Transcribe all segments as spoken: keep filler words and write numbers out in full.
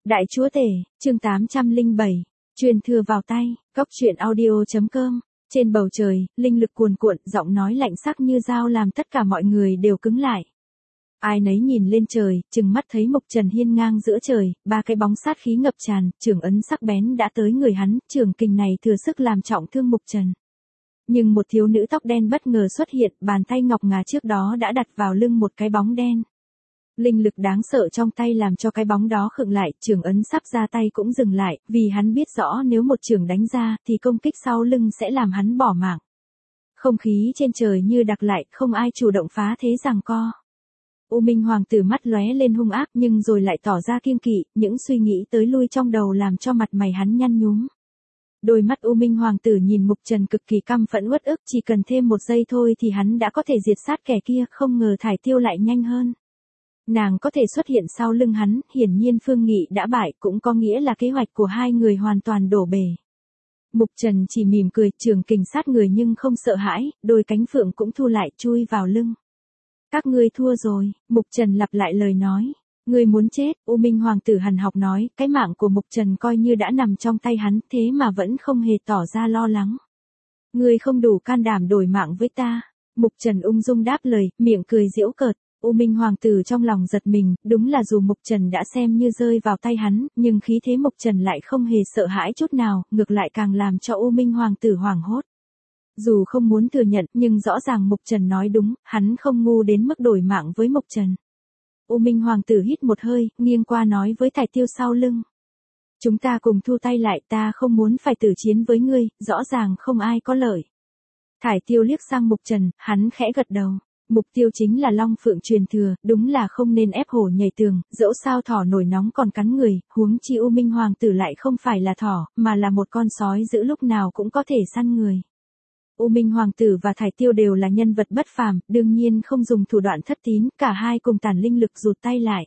Đại chúa tể, chương tám trăm lẻ bảy, truyền thừa vào tay, góc truyện audio chấm com. Trên bầu trời, linh lực cuồn cuộn, giọng nói lạnh sắc như dao làm tất cả mọi người đều cứng lại. Ai nấy nhìn lên trời, chừng mắt thấy Mục Trần hiên ngang giữa trời, ba cái bóng sát khí ngập tràn, trường ấn sắc bén đã tới người hắn, trường kình này thừa sức làm trọng thương Mục Trần. Nhưng một thiếu nữ tóc đen bất ngờ xuất hiện, bàn tay ngọc ngà trước đó đã đặt vào lưng một cái bóng đen. Linh lực đáng sợ trong tay làm cho cái bóng đó khựng lại, trường ấn sắp ra tay cũng dừng lại, vì hắn biết rõ nếu một trường đánh ra, thì công kích sau lưng sẽ làm hắn bỏ mạng. Không khí trên trời như đặc lại, không ai chủ động phá thế giằng co. U Minh Hoàng tử mắt lóe lên hung ác nhưng rồi lại tỏ ra kiêng kỵ, những suy nghĩ tới lui trong đầu làm cho mặt mày hắn nhăn nhúm. Đôi mắt U Minh Hoàng tử nhìn Mục Trần cực kỳ căm phẫn uất ức, chỉ cần thêm một giây thôi thì hắn đã có thể diệt sát kẻ kia, không ngờ Thải Tiêu lại nhanh hơn. Nàng có thể xuất hiện sau lưng hắn, hiển nhiên Phương Nghị đã bại, cũng có nghĩa là kế hoạch của hai người hoàn toàn đổ bể. Mục Trần chỉ mỉm cười, trường kình sát người nhưng không sợ hãi, đôi cánh phượng cũng thu lại, chui vào lưng. Các ngươi thua rồi, Mục Trần lặp lại lời nói. Ngươi muốn chết, U Minh Hoàng tử hằn học nói, cái mạng của Mục Trần coi như đã nằm trong tay hắn, thế mà vẫn không hề tỏ ra lo lắng. Ngươi không đủ can đảm đổi mạng với ta. Mục Trần ung dung đáp lời, miệng cười giễu cợt. U Minh Hoàng tử trong lòng giật mình, đúng là dù Mục Trần đã xem như rơi vào tay hắn, nhưng khí thế Mục Trần lại không hề sợ hãi chút nào, ngược lại càng làm cho U Minh Hoàng tử hoảng hốt. Dù không muốn thừa nhận, nhưng rõ ràng Mục Trần nói đúng, hắn không ngu đến mức đổi mạng với Mục Trần. U Minh Hoàng tử hít một hơi, nghiêng qua nói với Thải Tiêu sau lưng. Chúng ta cùng thu tay lại, ta không muốn phải tử chiến với ngươi, rõ ràng không ai có lợi. Thải Tiêu liếc sang Mục Trần, hắn khẽ gật đầu. Mục tiêu chính là Long Phượng truyền thừa, đúng là không nên ép hổ nhảy tường, dẫu sao thỏ nổi nóng còn cắn người, huống chi U Minh Hoàng tử lại không phải là thỏ, mà là một con sói dữ lúc nào cũng có thể săn người. U Minh Hoàng tử và Thải Tiêu đều là nhân vật bất phàm, đương nhiên không dùng thủ đoạn thất tín, cả hai cùng tản linh lực rụt tay lại.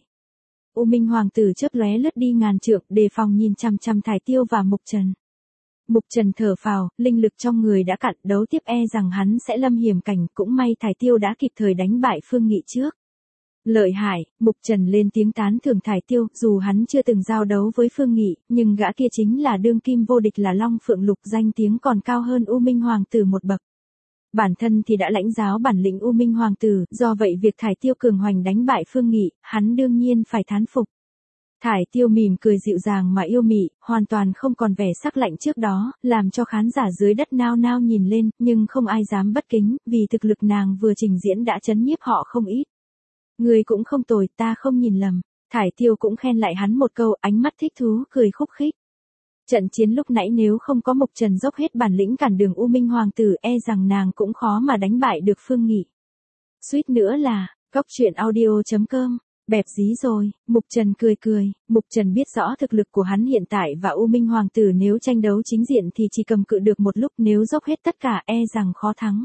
U Minh Hoàng tử chớp lóe lướt đi ngàn trượng, đề phòng nhìn chằm chằm Thải Tiêu và Mục Trần. Mục Trần thở phào, linh lực trong người đã cạn, đấu tiếp e rằng hắn sẽ lâm hiểm cảnh, cũng may Thải Tiêu đã kịp thời đánh bại Phương Nghị trước. Lợi hại, Mục Trần lên tiếng tán thưởng Thải Tiêu, dù hắn chưa từng giao đấu với Phương Nghị, nhưng gã kia chính là đương kim vô địch là Long Phượng Lục, danh tiếng còn cao hơn U Minh Hoàng tử một bậc. Bản thân thì đã lãnh giáo bản lĩnh U Minh Hoàng tử, do vậy việc Thải Tiêu cường hoành đánh bại Phương Nghị, hắn đương nhiên phải thán phục. Thải Tiêu mỉm cười dịu dàng mà yêu mị, hoàn toàn không còn vẻ sắc lạnh trước đó, làm cho khán giả dưới đất nao nao nhìn lên, nhưng không ai dám bất kính, vì thực lực nàng vừa trình diễn đã chấn nhiếp họ không ít. Người cũng không tồi, ta không nhìn lầm. Thải Tiêu cũng khen lại hắn một câu, ánh mắt thích thú, cười khúc khích. Trận chiến lúc nãy nếu không có Mục Trần dốc hết bản lĩnh cản đường U Minh Hoàng tử, e rằng nàng cũng khó mà đánh bại được Phương Nghị. Suýt nữa là, góc truyện audio chấm com. Bẹp dí rồi, Mục Trần cười cười, Mục Trần biết rõ thực lực của hắn hiện tại và U Minh Hoàng tử nếu tranh đấu chính diện thì chỉ cầm cự được một lúc, nếu dốc hết tất cả e rằng khó thắng.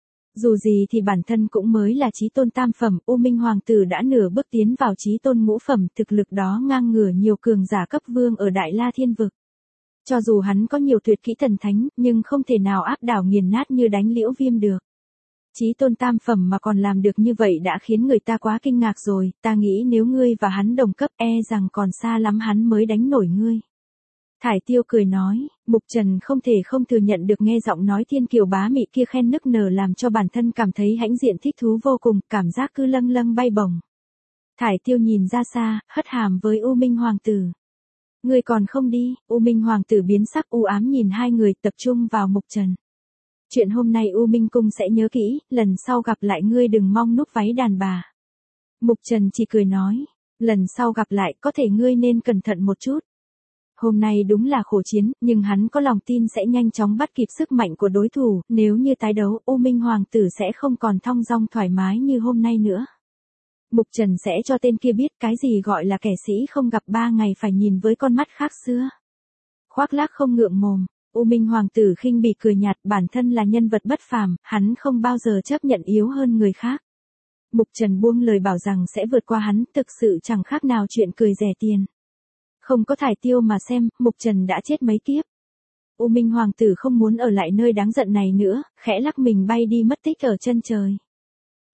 Dù gì thì bản thân cũng mới là chí tôn tam phẩm, U Minh Hoàng tử đã nửa bước tiến vào chí tôn ngũ phẩm, thực lực đó ngang ngửa nhiều cường giả cấp vương ở Đại La Thiên Vực. Cho dù hắn có nhiều tuyệt kỹ thần thánh, nhưng không thể nào áp đảo nghiền nát như đánh Liễu Viêm được. Chí tôn tam phẩm mà còn làm được như vậy đã khiến người ta quá kinh ngạc rồi, ta nghĩ nếu ngươi và hắn đồng cấp e rằng còn xa lắm hắn mới đánh nổi ngươi. Thải Tiêu cười nói, Mục Trần không thể không thừa nhận được nghe giọng nói thiên kiều bá mị kia khen nức nở làm cho bản thân cảm thấy hãnh diện thích thú vô cùng, cảm giác cứ lâng lâng bay bổng. Thải Tiêu nhìn ra xa, hất hàm với U Minh Hoàng tử. Ngươi còn không đi, U Minh Hoàng tử biến sắc u ám nhìn hai người tập trung vào Mục Trần. Chuyện hôm nay U Minh Cung sẽ nhớ kỹ, lần sau gặp lại ngươi đừng mong núp váy đàn bà. Mục Trần chỉ cười nói, lần sau gặp lại có thể ngươi nên cẩn thận một chút. Hôm nay đúng là khổ chiến, nhưng hắn có lòng tin sẽ nhanh chóng bắt kịp sức mạnh của đối thủ, nếu như tái đấu, U Minh Hoàng tử sẽ không còn thong dong thoải mái như hôm nay nữa. Mục Trần sẽ cho tên kia biết cái gì gọi là kẻ sĩ không gặp ba ngày phải nhìn với con mắt khác xưa. Khoác lác không ngượng mồm. U Minh Hoàng tử khinh bỉ cười nhạt, bản thân là nhân vật bất phàm, hắn không bao giờ chấp nhận yếu hơn người khác. Mục Trần buông lời bảo rằng sẽ vượt qua hắn, thực sự chẳng khác nào chuyện cười rẻ tiền. Không có Thải Tiêu mà xem, Mục Trần đã chết mấy kiếp. U Minh Hoàng tử không muốn ở lại nơi đáng giận này nữa, khẽ lắc mình bay đi mất tích ở chân trời.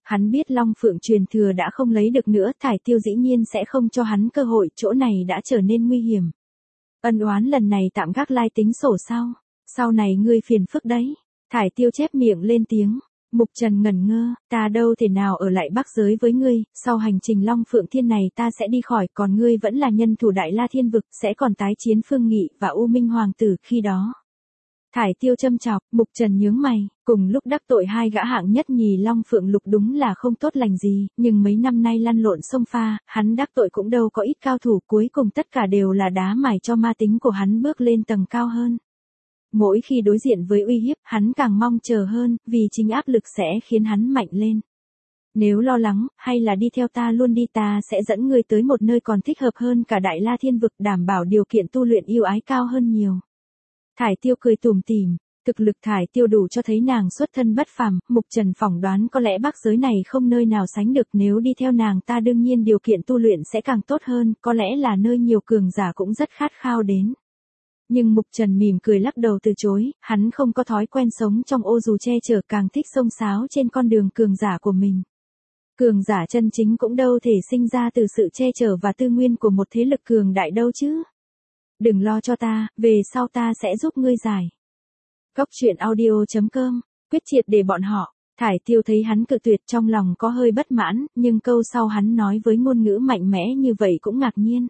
Hắn biết Long Phượng truyền thừa đã không lấy được nữa, Thải Tiêu dĩ nhiên sẽ không cho hắn cơ hội, chỗ này đã trở nên nguy hiểm. Ân oán lần này tạm gác lai tính sổ sau, sau này ngươi phiền phức đấy. Thải Tiêu chép miệng lên tiếng. Mục Trần ngẩn ngơ, ta đâu thể nào ở lại Bắc giới với ngươi, sau hành trình Long Phượng Thiên này ta sẽ đi khỏi, còn ngươi vẫn là nhân thủ Đại La Thiên Vực, sẽ còn tái chiến Phương Nghị và U Minh Hoàng tử khi đó. Thải Tiêu châm chọc, Mục Trần nhướng mày, cùng lúc đắc tội hai gã hạng nhất nhì Long Phượng Lục đúng là không tốt lành gì, nhưng mấy năm nay lăn lộn sông pha, hắn đắc tội cũng đâu có ít cao thủ, cuối cùng tất cả đều là đá mài cho ma tính của hắn bước lên tầng cao hơn. Mỗi khi đối diện với uy hiếp, hắn càng mong chờ hơn, vì chính áp lực sẽ khiến hắn mạnh lên. Nếu lo lắng, hay là đi theo ta luôn đi, ta sẽ dẫn ngươi tới một nơi còn thích hợp hơn cả Đại La Thiên Vực, đảm bảo điều kiện tu luyện yêu ái cao hơn nhiều. Thải Tiêu cười tủm tỉm, thực lực Thải Tiêu đủ cho thấy nàng xuất thân bất phàm, Mục Trần phỏng đoán có lẽ Bắc giới này không nơi nào sánh được, nếu đi theo nàng ta đương nhiên điều kiện tu luyện sẽ càng tốt hơn, có lẽ là nơi nhiều cường giả cũng rất khát khao đến. Nhưng Mục Trần mỉm cười lắc đầu từ chối, hắn không có thói quen sống trong ô dù che chở, càng thích xông xáo trên con đường cường giả của mình. Cường giả chân chính cũng đâu thể sinh ra từ sự che chở và tư nguyên của một thế lực cường đại đâu chứ. Đừng lo cho ta, về sau ta sẽ giúp ngươi giải. Cốc truyện audio chấm com, quyết triệt để bọn họ. Thải Tiêu thấy hắn cự tuyệt trong lòng có hơi bất mãn, nhưng câu sau hắn nói với ngôn ngữ mạnh mẽ như vậy cũng ngạc nhiên.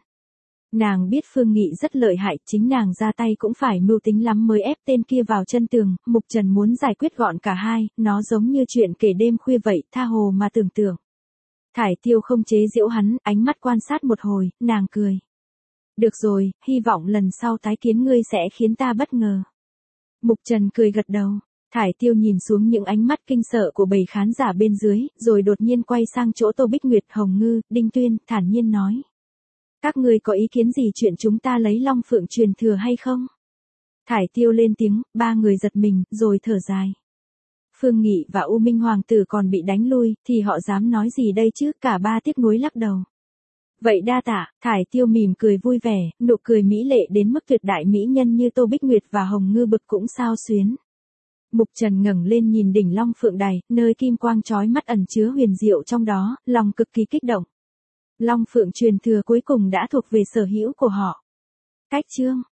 Nàng biết Phương Nghị rất lợi hại, chính nàng ra tay cũng phải mưu tính lắm mới ép tên kia vào chân tường, Mục Trần muốn giải quyết gọn cả hai, nó giống như chuyện kể đêm khuya vậy, tha hồ mà tưởng tượng. Thải Tiêu không chế giễu hắn, ánh mắt quan sát một hồi, nàng cười. Được rồi, hy vọng lần sau tái kiến ngươi sẽ khiến ta bất ngờ. Mục Trần cười gật đầu. Thải Tiêu nhìn xuống những ánh mắt kinh sợ của bầy khán giả bên dưới, rồi đột nhiên quay sang chỗ Tô Bích Nguyệt, Hồng Ngư, Đinh Tuyên, thản nhiên nói. Các ngươi có ý kiến gì chuyện chúng ta lấy Long Phượng truyền thừa hay không? Thải Tiêu lên tiếng, ba người giật mình, rồi thở dài. Phương Nghị và U Minh Hoàng tử còn bị đánh lui, thì họ dám nói gì đây chứ, cả ba tiếc nuối lắc đầu. Vậy đa tạ, Thải Tiêu mỉm cười vui vẻ, nụ cười mỹ lệ đến mức tuyệt đại mỹ nhân như Tô Bích Nguyệt và Hồng Ngư bực cũng sao xuyến. Mục Trần ngẩng lên nhìn đỉnh Long Phượng đài, nơi kim quang chói mắt ẩn chứa huyền diệu trong đó, lòng cực kỳ kích động. Long Phượng truyền thừa cuối cùng đã thuộc về sở hữu của họ. Cách chương